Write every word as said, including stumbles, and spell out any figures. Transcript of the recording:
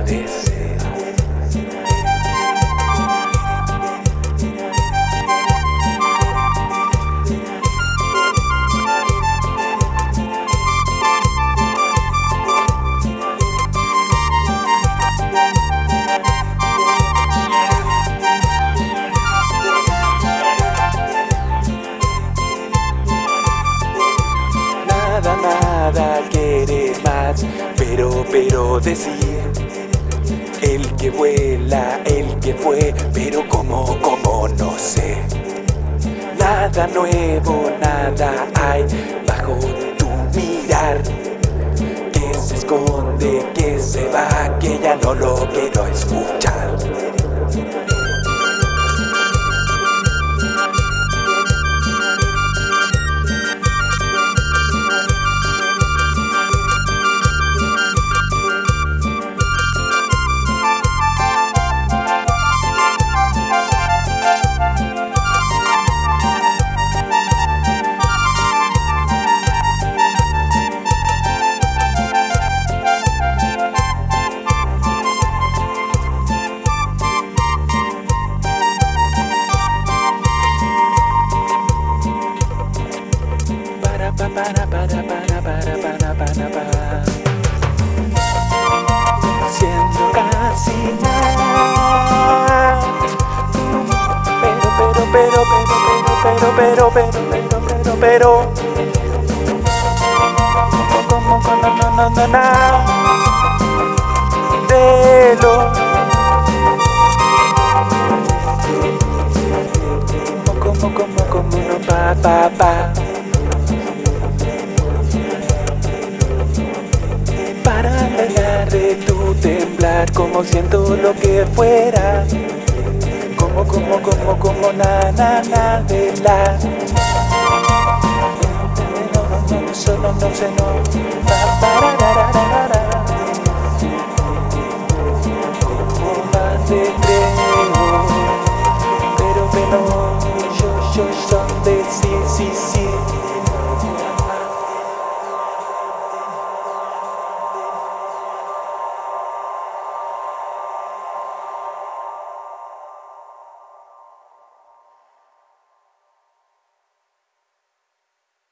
deseas. Nada, nada quiere más, pero, pero decir, el que vuela, el que fue, pero como, como no sé. Nada nuevo, nada hay bajo tu mirar, que se esconde, que se va, que ya no lo quiero escuchar. Para, para, para, para, para, para, para, para. Siendo casi nada. Pero, pero, pero, pero, pero, pero, pero, pero, pero, pero. Como, como, no, no, no, no, no. De lo. Como, como, como, no, pa, pa, pa. Para bailar de tu temblar, como siento lo que fuera, como, como, como, como, na, na, na, de la. No, no, no, solo no sé, no. Pa, para, ra, ra, ra, ra. Como más de